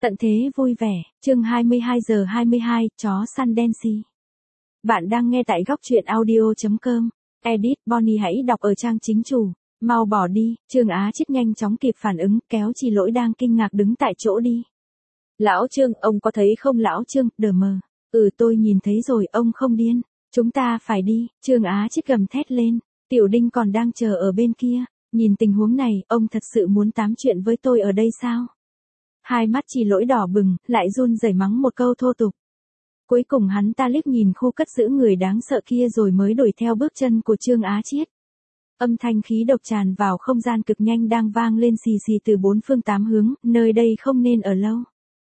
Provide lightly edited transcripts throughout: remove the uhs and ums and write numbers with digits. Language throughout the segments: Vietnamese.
Tận thế vui vẻ, chương 22:22, chó săn Dancy. Bạn đang nghe tại góc truyện audio.com. Edit Bonnie hãy đọc ở trang chính chủ. Mau bỏ đi, Trương Á Chít nhanh chóng kịp phản ứng, kéo Chị Lỗi đang kinh ngạc đứng tại chỗ đi. Lão Trương, ông có thấy không lão Trương, đờ mờ. Tôi nhìn thấy rồi, ông không điên. Chúng ta phải đi, Trương Á Chít gầm thét lên. Tiểu Đinh còn đang chờ ở bên kia. Nhìn tình huống này, ông thật sự muốn tám chuyện với tôi ở đây sao? Hai mắt Chị Lỗi đỏ bừng, lại run rẩy mắng một câu thô tục. Cuối cùng hắn ta liếc nhìn khu cất giữ người đáng sợ kia rồi mới đuổi theo bước chân của Trương Á Chít. Âm thanh khí độc tràn vào không gian cực nhanh đang vang lên xì xì từ bốn phương tám hướng, nơi đây không nên ở lâu.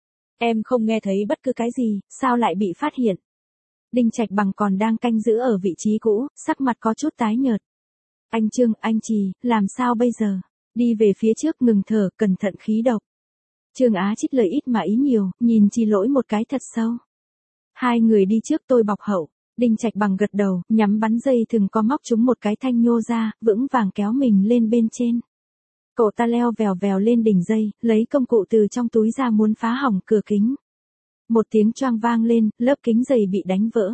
Em không nghe thấy bất cứ cái gì, sao lại bị phát hiện? Đinh Trạch Bằng còn đang canh giữ ở vị trí cũ, sắc mặt có chút tái nhợt. Anh Trương, anh Trì, làm sao bây giờ? Đi về phía trước ngừng thở, cẩn thận khí độc. Trương Á Chít lời ít mà ý nhiều, nhìn Chị Lỗi một cái thật sâu. Hai người đi trước tôi bọc hậu. Đinh Trạch Bằng gật đầu, nhắm bắn dây thừng có móc trúng một cái thanh nhô ra, vững vàng kéo mình lên bên trên. Cậu ta leo vèo vèo lên đỉnh dây, lấy công cụ từ trong túi ra muốn phá hỏng cửa kính. Một tiếng choang vang lên, lớp kính dày bị đánh vỡ.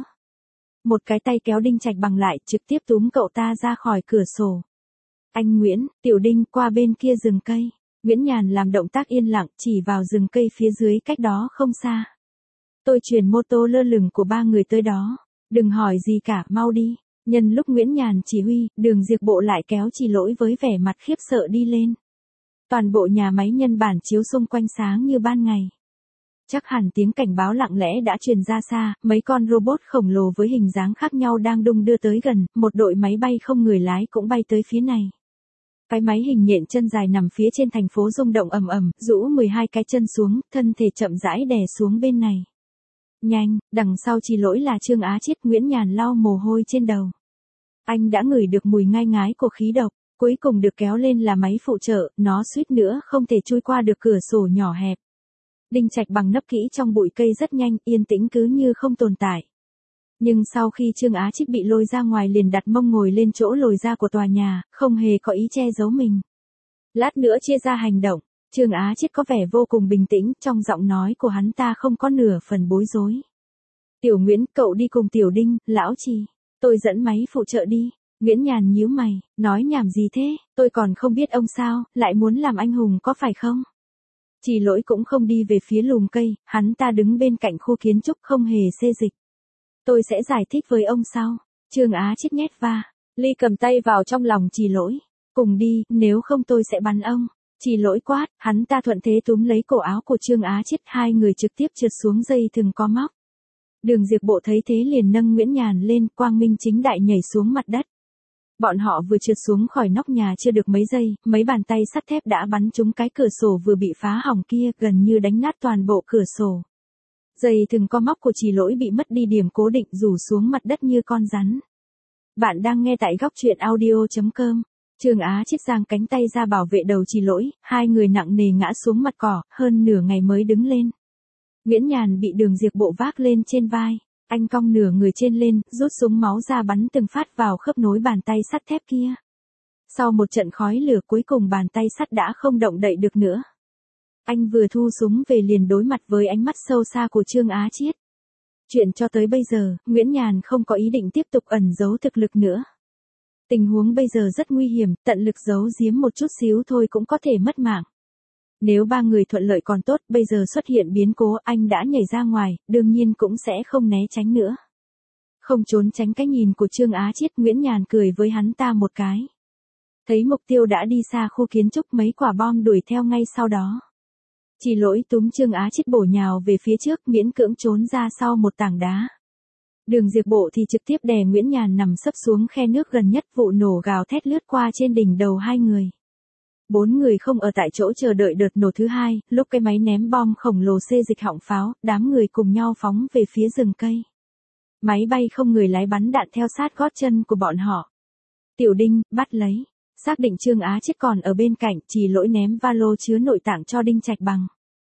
Một cái tay kéo Đinh Trạch Bằng lại, trực tiếp túm cậu ta ra khỏi cửa sổ. Anh Nguyễn, Tiểu Đinh, qua bên kia rừng cây. Nguyễn Nhàn làm động tác yên lặng chỉ vào rừng cây phía dưới cách đó không xa. Tôi chuyển mô tô lơ lửng của ba người tới đó. Đừng hỏi gì cả, mau đi. Nhân lúc Nguyễn Nhàn chỉ huy, Đường Diệp Bộ lại kéo Chị Lỗi với vẻ mặt khiếp sợ đi lên. Toàn bộ nhà máy nhân bản chiếu xung quanh sáng như ban ngày. Chắc hẳn tiếng cảnh báo lặng lẽ đã truyền ra xa, mấy con robot khổng lồ với hình dáng khác nhau đang đung đưa tới gần, một đội máy bay không người lái cũng bay tới phía này. Cái máy hình nhện chân dài nằm phía trên thành phố rung động ầm ầm, rũ 12 cái chân xuống, thân thể chậm rãi đè xuống bên này. Nhanh, đằng sau Chị Lỗi là Trương Á Chít. Nguyễn Nhàn lau mồ hôi trên đầu. Anh đã ngửi được mùi ngai ngái của khí độc, cuối cùng được kéo lên là máy phụ trợ, nó suýt nữa không thể chui qua được cửa sổ nhỏ hẹp. Đinh Trạch Bằng nấp kỹ trong bụi cây rất nhanh, yên tĩnh cứ như không tồn tại. Nhưng sau khi Trương Á Chít bị lôi ra ngoài liền đặt mông ngồi lên chỗ lồi ra của tòa nhà, không hề có ý che giấu mình. Lát nữa chia ra hành động, Trương Á Chít có vẻ vô cùng bình tĩnh, trong giọng nói của hắn ta không có nửa phần bối rối. Tiểu Nguyễn, cậu đi cùng Tiểu Đinh, lão Trì. Tôi dẫn máy phụ trợ đi. Nguyễn Nhàn nhíu mày, nói nhảm gì thế, tôi còn không biết ông sao, lại muốn làm anh hùng có phải không? Chị Lỗi cũng không đi về phía lùm cây, hắn ta đứng bên cạnh khu kiến trúc không hề xê dịch. Tôi sẽ giải thích với ông sau. Trương Á Chít nhét va. Ly cầm tay vào trong lòng Chị Lỗi. Cùng đi, nếu không tôi sẽ bắn ông. Chị Lỗi quát, hắn ta thuận thế túm lấy cổ áo của Trương Á Chít, hai người trực tiếp trượt xuống dây thừng có móc. Đường Diệp Bộ thấy thế liền nâng Nguyễn Nhàn lên, quang minh chính đại nhảy xuống mặt đất. Bọn họ vừa trượt xuống khỏi nóc nhà chưa được mấy giây, mấy bàn tay sắt thép đã bắn trúng cái cửa sổ vừa bị phá hỏng kia, gần như đánh nát toàn bộ cửa sổ. Dây thừng co móc của Chị Lỗi bị mất đi điểm cố định, rủ xuống mặt đất như con rắn. Bạn đang nghe tại góc truyện audio.com. Trương Á Chít giang cánh tay ra bảo vệ đầu Chị Lỗi, hai người nặng nề ngã xuống mặt cỏ, hơn nửa ngày mới đứng lên. Nguyễn Nhàn bị Đường Diệp Bộ vác lên trên vai, anh cong nửa người trên lên, rút súng máu ra bắn từng phát vào khớp nối bàn tay sắt thép kia. Sau một trận khói lửa cuối cùng bàn tay sắt đã không động đậy được nữa. Anh vừa thu súng về liền đối mặt với ánh mắt sâu xa của Trương Á Chít. Chuyện cho tới bây giờ, Nguyễn Nhàn không có ý định tiếp tục ẩn giấu thực lực nữa. Tình huống bây giờ rất nguy hiểm, tận lực giấu giếm một chút xíu thôi cũng có thể mất mạng. Nếu ba người thuận lợi còn tốt, bây giờ xuất hiện biến cố, anh đã nhảy ra ngoài, đương nhiên cũng sẽ không né tránh nữa. Không trốn tránh cái nhìn của Trương Á Chít, Nguyễn Nhàn cười với hắn ta một cái. Thấy mục tiêu đã đi xa khu kiến trúc, mấy quả bom đuổi theo ngay sau đó. Chị Lỗi túm Trương Á Chít bổ nhào về phía trước, miễn cưỡng trốn ra sau một tảng đá. Đường Diệp Bộ thì trực tiếp đè Nguyễn Nhàn nằm sấp xuống khe nước gần nhất, vụ nổ gào thét lướt qua trên đỉnh đầu hai người. Bốn người không ở tại chỗ chờ đợi đợt nổ thứ hai, lúc cái máy ném bom khổng lồ xê dịch họng pháo, đám người cùng nhau phóng về phía rừng cây. Máy bay không người lái bắn đạn theo sát gót chân của bọn họ. Tiểu Đinh, bắt lấy. Xác định Trương Á Chít còn ở bên cạnh, Chị Lỗi ném va lô chứa nội tạng cho Đinh Trạch Bằng.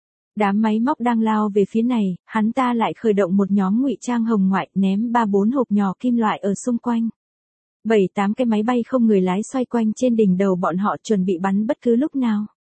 Đám máy móc đang lao về phía này, hắn ta lại khởi động một nhóm ngụy trang hồng ngoại, ném 3-4 hộp nhỏ kim loại ở xung quanh. 7-8 cái máy bay không người lái xoay quanh trên đỉnh đầu bọn họ, chuẩn bị bắn bất cứ lúc nào.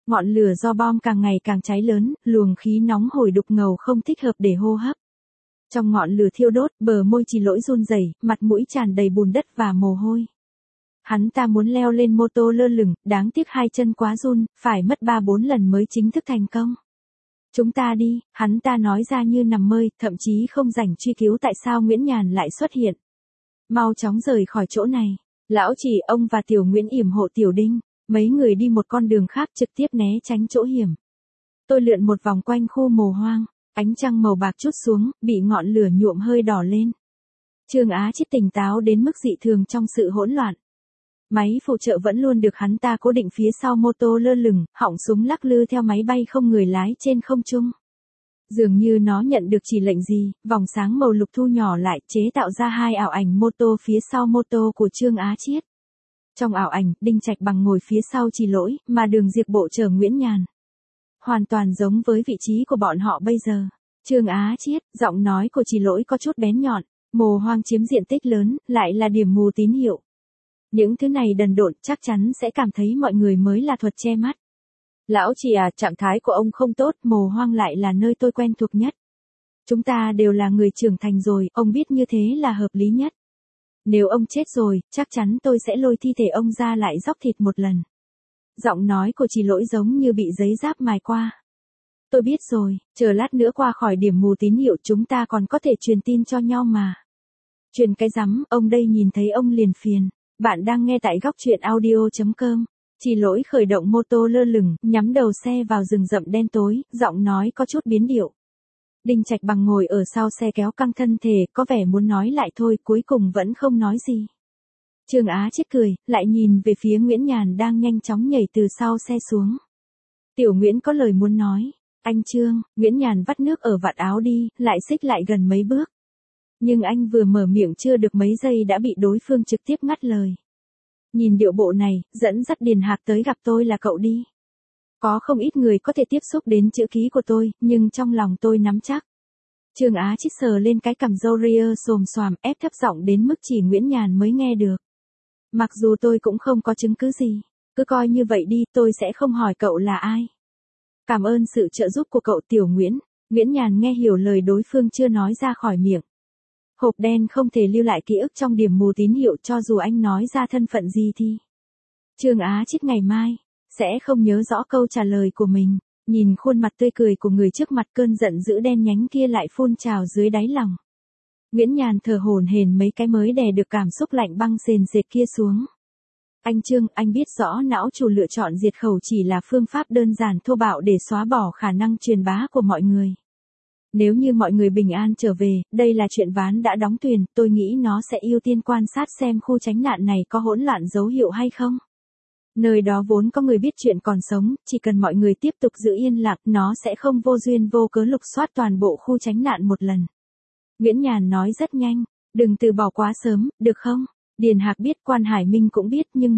Ngọn lửa do bom càng ngày càng cháy lớn, luồng khí nóng hổi đục ngầu không thích hợp để hô hấp. Trong ngọn lửa thiêu đốt, bờ môi Chỉ Lỗi run rẩy, mặt mũi tràn đầy bùn đất và mồ hôi. Hắn ta muốn leo lên mô tô lơ lửng, đáng tiếc hai chân quá run, phải mất 3-4 lần mới chính thức thành công. Chúng ta đi, hắn ta nói ra như nằm mơ, thậm chí không rảnh truy cứu tại sao Nguyễn Nhàn lại xuất hiện. Mau chóng rời khỏi chỗ này. Lão Chỉ, ông và Tiểu Nguyễn yểm hộ Tiểu Đinh, mấy người đi một con đường khác trực tiếp né tránh chỗ hiểm. Tôi lượn một vòng quanh khu mồ hoang, ánh trăng màu bạc trút xuống, bị ngọn lửa nhuộm hơi đỏ lên. Trương Á Chít tỉnh táo đến mức dị thường trong sự hỗn loạn. Máy phụ trợ vẫn luôn được hắn ta cố định phía sau mô tô lơ lửng, họng súng lắc lư theo máy bay không người lái trên không trung. Dường như nó nhận được chỉ lệnh gì, vòng sáng màu lục thu nhỏ lại, chế tạo ra hai ảo ảnh mô tô phía sau mô tô của Trương Á Chiết. Trong ảo ảnh, Đinh Trạch Bằng ngồi phía sau Chỉ Lỗi, mà Đường Diệp Bộ chở Nguyễn Nhàn. Hoàn toàn giống với vị trí của bọn họ bây giờ. Trương Á Chiết, giọng nói của Chỉ Lỗi có chút bén nhọn, mồ hoang chiếm diện tích lớn, lại là điểm mù tín hiệu. Những thứ này đần độn chắc chắn sẽ cảm thấy mọi người mới là thuật che mắt. Lão Chỉ à, trạng thái của ông không tốt, mồ hoang lại là nơi tôi quen thuộc nhất. Chúng ta đều là người trưởng thành rồi, ông biết như thế là hợp lý nhất. Nếu ông chết rồi, chắc chắn tôi sẽ lôi thi thể ông ra lại dóc thịt một lần. Giọng nói của Chỉ Lỗi giống như bị giấy giáp mài qua. Tôi biết rồi, chờ lát nữa qua khỏi điểm mù tín hiệu chúng ta còn có thể truyền tin cho nhau mà. Truyền cái rắm, ông đây nhìn thấy ông liền phiền. Bạn đang nghe tại góc truyện audio.com. Chỉ Lỗi khởi động mô tô lơ lửng, nhắm đầu xe vào rừng rậm đen tối, giọng nói có chút biến điệu. Đinh Trạch Bằng ngồi ở sau xe kéo căng thân thể, có vẻ muốn nói lại thôi, cuối cùng vẫn không nói gì. Trương Á Chiết cười, lại nhìn về phía Nguyễn Nhàn đang nhanh chóng nhảy từ sau xe xuống. Tiểu Nguyễn có lời muốn nói. Anh Trương, Nguyễn Nhàn vắt nước ở vạt áo đi, lại xích lại gần mấy bước. Nhưng anh vừa mở miệng chưa được mấy giây đã bị đối phương trực tiếp ngắt lời. Nhìn điệu bộ này, dẫn dắt Điền Hạc tới gặp tôi là cậu đi. Có không ít người có thể tiếp xúc đến chữ ký của tôi, nhưng trong lòng tôi nắm chắc. Trương Á Chiết sờ lên cái cằm râu ria xồm xoàm, ép thấp giọng đến mức chỉ Nguyễn Nhàn mới nghe được. Mặc dù tôi cũng không có chứng cứ gì, cứ coi như vậy đi, tôi sẽ không hỏi cậu là ai. Cảm ơn sự trợ giúp của cậu Tiểu Nguyễn. Nguyễn Nhàn nghe hiểu lời đối phương chưa nói ra khỏi miệng. Hộp đen không thể lưu lại ký ức trong điểm mù tín hiệu cho dù anh nói ra thân phận gì thì. Trương Á Chiết ngày mai sẽ không nhớ rõ câu trả lời của mình. Nhìn khuôn mặt tươi cười của người trước mặt, cơn giận dữ đen nhánh kia lại phun trào dưới đáy lòng. Nguyễn Nhàn thở hổn hển mấy cái mới đè được cảm xúc lạnh băng sền sệt kia xuống. Anh Trương, anh biết rõ não chủ lựa chọn diệt khẩu chỉ là phương pháp đơn giản thô bạo để xóa bỏ khả năng truyền bá của mọi người. Nếu như mọi người bình an trở về, đây là chuyện ván đã đóng thuyền, tôi nghĩ nó sẽ ưu tiên quan sát xem khu tránh nạn này có hỗn loạn dấu hiệu hay không. Nơi đó vốn có người biết chuyện còn sống, chỉ cần mọi người tiếp tục giữ yên lặng, nó sẽ không vô duyên vô cớ lục soát toàn bộ khu tránh nạn một lần. Nguyễn Nhàn nói rất nhanh, đừng từ bỏ quá sớm, được không? Điền Hạc biết, Quan Hải Minh cũng biết, nhưng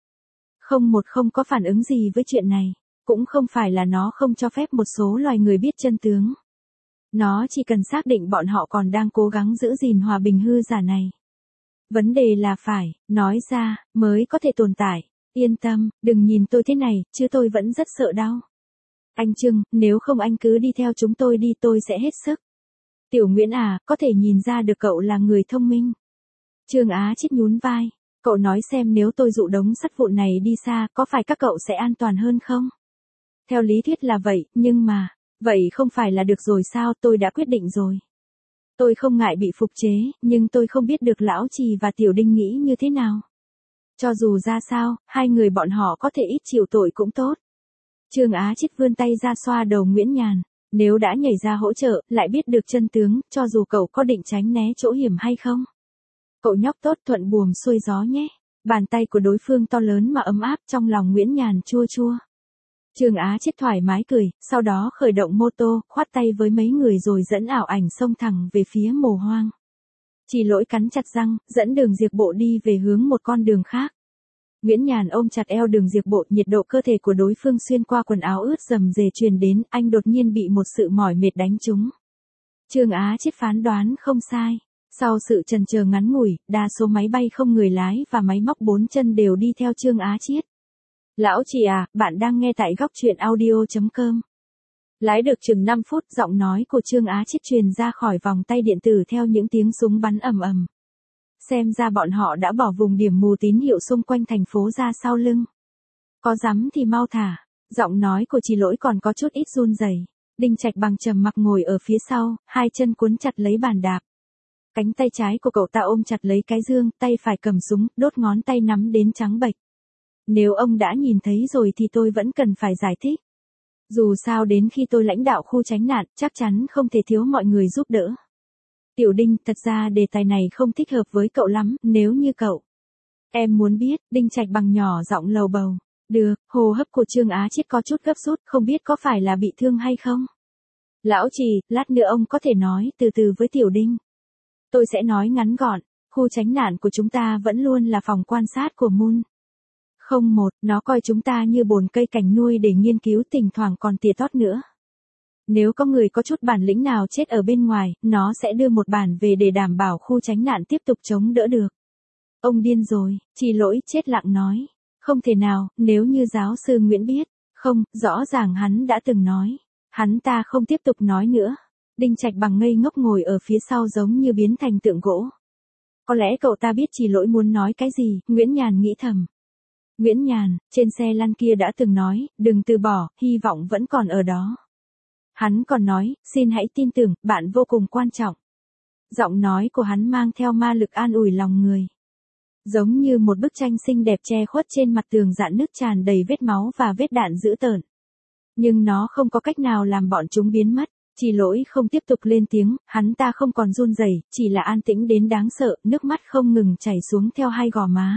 không có phản ứng gì với chuyện này. Cũng không phải là nó không cho phép một số loài người biết chân tướng. Nó chỉ cần xác định bọn họ còn đang cố gắng giữ gìn hòa bình hư giả này. Vấn đề là phải, nói ra, mới có thể tồn tại. Yên tâm, đừng nhìn tôi thế này, chứ tôi vẫn rất sợ đau. Anh Trương, nếu không anh cứ đi theo chúng tôi đi, tôi sẽ hết sức. Tiểu Nguyễn à, có thể nhìn ra được cậu là người thông minh. Trương Á Chiết nhún vai. Cậu nói xem nếu tôi dụ đống sắt vụn này đi xa, có phải các cậu sẽ an toàn hơn không? Theo lý thuyết là vậy, nhưng mà, vậy không phải là được rồi sao, tôi đã quyết định rồi. Tôi không ngại bị phục chế, nhưng tôi không biết được Lão Trì và Tiểu Đinh nghĩ như thế nào. Cho dù ra sao, hai người bọn họ có thể ít chịu tội cũng tốt. Trương Á Chiết vươn tay ra xoa đầu Nguyễn Nhàn. Nếu đã nhảy ra hỗ trợ, lại biết được chân tướng, cho dù cậu có định tránh né chỗ hiểm hay không. Cậu nhóc tốt, thuận buồm xuôi gió nhé. Bàn tay của đối phương to lớn mà ấm áp, trong lòng Nguyễn Nhàn chua chua. Trương Á Chiết thoải mái cười, sau đó khởi động mô tô, khoát tay với mấy người rồi dẫn ảo ảnh xông thẳng về phía mồ hoang. Chỉ Lỗi cắn chặt răng, dẫn Đường Diệp Bộ đi về hướng một con đường khác. Nguyễn Nhàn ôm chặt eo Đường Diệp Bộ, nhiệt độ cơ thể của đối phương xuyên qua quần áo ướt rầm rề truyền đến, anh đột nhiên bị một sự mỏi mệt đánh trúng. Trương Á Chiết phán đoán không sai. Sau sự chần chờ ngắn ngủi, đa số máy bay không người lái và máy móc 4 chân đều đi theo Trương Á Chiết. Lão chị à, bạn đang nghe tại góc truyện audio.com. Lái được chừng 5 phút, giọng nói của Trương Á Chiết truyền ra khỏi vòng tay điện tử theo những tiếng súng bắn ầm ầm. Xem ra bọn họ đã bỏ vùng điểm mù tín hiệu xung quanh thành phố ra sau lưng. Có dám thì mau thả. Giọng nói của chị Lỗi còn có chút ít run rẩy. Đinh Trạch Bằng trầm mặc ngồi ở phía sau, hai chân cuốn chặt lấy bàn đạp. Cánh tay trái của cậu ta ôm chặt lấy cái dương, tay phải cầm súng, đốt ngón tay nắm đến trắng bệch. Nếu ông đã nhìn thấy rồi thì tôi vẫn cần phải giải thích. Dù sao đến khi tôi lãnh đạo khu tránh nạn, chắc chắn không thể thiếu mọi người giúp đỡ. Tiểu Đinh, thật ra đề tài này không thích hợp với cậu lắm, nếu như cậu. Em muốn biết, Đinh Trạch Bằng nhỏ giọng lầu bầu. Được, hô hấp của Trương Á Chiết có chút gấp rút, không biết có phải là bị thương hay không? Lão Trì, lát nữa ông có thể nói từ từ với Tiểu Đinh. Tôi sẽ nói ngắn gọn, khu tránh nạn của chúng ta vẫn luôn là phòng quan sát của Moon. Không một, nó coi chúng ta như bồn cây cảnh nuôi để nghiên cứu, thỉnh thoảng còn tỉa tót nữa. Nếu có người có chút bản lĩnh nào chết ở bên ngoài, nó sẽ đưa một bản về để đảm bảo khu tránh nạn tiếp tục chống đỡ được. Ông điên rồi, chị Lỗi chết lặng nói. Không thể nào, nếu như giáo sư Nguyễn biết. Không, rõ ràng hắn đã từng nói. Hắn ta không tiếp tục nói nữa. Đinh Trạch Bằng ngây ngốc ngồi ở phía sau giống như biến thành tượng gỗ. Có lẽ cậu ta biết chị Lỗi muốn nói cái gì, Nguyễn Nhàn nghĩ thầm. Nguyễn Nhàn, trên xe lăn kia đã từng nói, đừng từ bỏ, hy vọng vẫn còn ở đó. Hắn còn nói, xin hãy tin tưởng, bạn vô cùng quan trọng. Giọng nói của hắn mang theo ma lực an ủi lòng người. Giống như một bức tranh xinh đẹp che khuất trên mặt tường rạn nứt tràn đầy vết máu và vết đạn dữ tợn. Nhưng nó không có cách nào làm bọn chúng biến mất. Chị Lỗi không tiếp tục lên tiếng, hắn ta không còn run rẩy, chỉ là an tĩnh đến đáng sợ, nước mắt không ngừng chảy xuống theo hai gò má.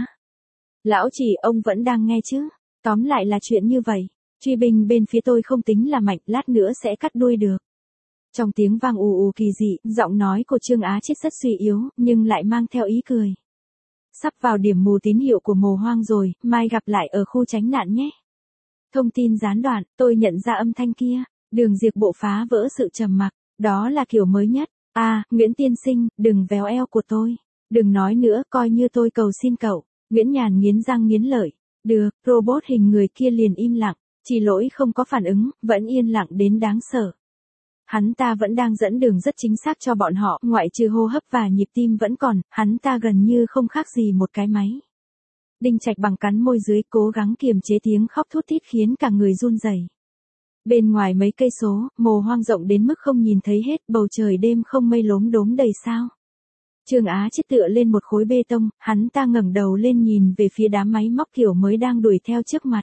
Lão Chỉ, ông vẫn đang nghe chứ? Tóm lại là chuyện như vậy. Truy binh bên phía tôi không tính là mạnh, lát nữa sẽ cắt đuôi được. Trong tiếng vang ù ù kỳ dị, giọng nói của Trương Á Chiết rất suy yếu, nhưng lại mang theo ý cười. Sắp vào điểm mù tín hiệu của Mồ Hoang rồi, mai gặp lại ở khu tránh nạn nhé. Thông tin gián đoạn, tôi nhận ra âm thanh kia. Đường Diệp Bộ phá vỡ sự trầm mặc, đó là kiểu mới nhất. À, Nguyễn tiên sinh, đừng véo eo của tôi. Đừng nói nữa, coi như tôi cầu xin cậu. Nguyễn Nhàn nghiến răng nghiến lợi. Được, robot hình người kia liền im lặng. Chị Lỗi không có phản ứng, vẫn yên lặng đến đáng sợ. Hắn ta vẫn đang dẫn đường rất chính xác cho bọn họ, ngoại trừ hô hấp và nhịp tim vẫn còn, hắn ta gần như không khác gì một cái máy. Đinh Trạch Bằng cắn môi dưới, cố gắng kiềm chế tiếng khóc thút thít khiến cả người run rẩy. Bên ngoài mấy cây số, Mồ Hoang rộng đến mức không nhìn thấy hết, bầu trời đêm không mây lốm đốm đầy sao. Trương Á Chiết tựa lên một khối bê tông, hắn ta ngẩng đầu lên nhìn về phía đám máy móc kiểu mới đang đuổi theo trước mặt.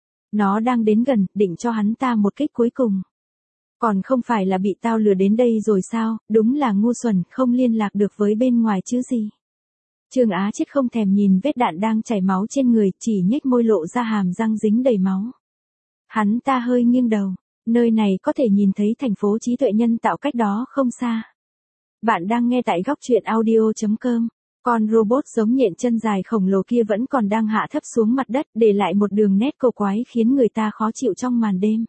Nó đang đến gần, định cho hắn ta một kích cuối cùng. Còn không phải là bị tao lừa đến đây rồi sao, đúng là ngu xuẩn, không liên lạc được với bên ngoài chứ gì. Trương Á Chiết không thèm nhìn vết đạn đang chảy máu trên người, chỉ nhếch môi lộ ra hàm răng dính đầy máu. Hắn ta hơi nghiêng đầu, nơi này có thể nhìn thấy thành phố trí tuệ nhân tạo cách đó không xa. Bạn đang nghe tại góc truyện audio.com. Con robot giống nhện chân dài khổng lồ kia vẫn còn đang hạ thấp xuống mặt đất, để lại một đường nét cổ quái khiến người ta khó chịu trong màn đêm.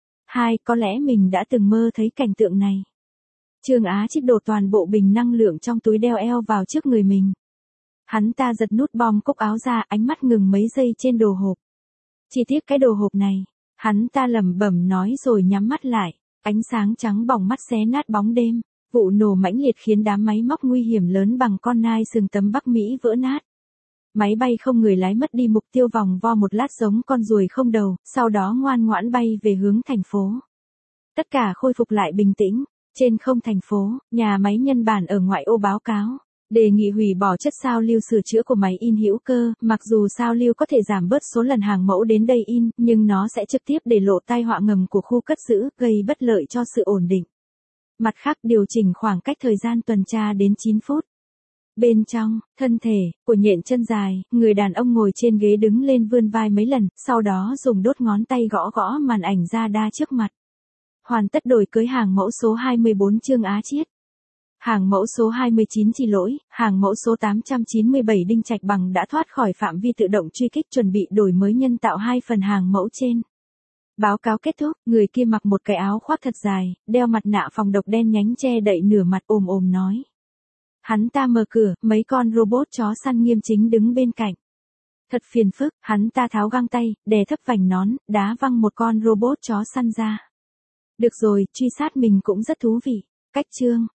Có lẽ mình đã từng mơ thấy cảnh tượng này. Trương Á Chiết đổ toàn bộ bình năng lượng trong túi đeo eo vào trước người mình. Hắn ta giật nút bom cúc áo ra, ánh mắt ngừng mấy giây trên đồ hộp. Chi tiết cái đồ hộp này. Hắn ta lẩm bẩm nói rồi nhắm mắt lại, ánh sáng trắng bỏng mắt xé nát bóng đêm, vụ nổ mãnh liệt khiến đám máy móc nguy hiểm lớn bằng con nai sừng tấm Bắc Mỹ vỡ nát. Máy bay không người lái mất đi mục tiêu vòng vo một lát giống con ruồi không đầu, sau đó ngoan ngoãn bay về hướng thành phố. Tất cả khôi phục lại bình tĩnh, trên không thành phố, nhà máy nhân bản ở ngoại ô báo cáo. Đề nghị hủy bỏ chất sao lưu sửa chữa của máy in hữu cơ, mặc dù sao lưu có thể giảm bớt số lần hàng mẫu đến đây in, nhưng nó sẽ trực tiếp để lộ tai họa ngầm của khu cất giữ, gây bất lợi cho sự ổn định. Mặt khác, điều chỉnh khoảng cách thời gian tuần tra đến 9 phút. Bên trong, thân thể của nhện chân dài, người đàn ông ngồi trên ghế đứng lên vươn vai mấy lần, sau đó dùng đốt ngón tay gõ gõ màn ảnh radar trước mặt. Hoàn tất đổi cưới hàng mẫu số 24 Trương Á Chiết. Hàng mẫu số 29 Chị Lỗi, hàng mẫu số 897 Đinh Trạch Bằng đã thoát khỏi phạm vi tự động truy kích, chuẩn bị đổi mới nhân tạo 2 phần hàng mẫu trên. Báo cáo kết thúc, người kia mặc một cái áo khoác thật dài, đeo mặt nạ phòng độc đen nhánh che đậy nửa mặt, ồm ồm nói. Hắn ta mở cửa, mấy con robot chó săn nghiêm chính đứng bên cạnh. Thật phiền phức, hắn ta tháo găng tay, đè thấp vành nón, đá văng một con robot chó săn ra. Được rồi, truy sát mình cũng rất thú vị. Cách chương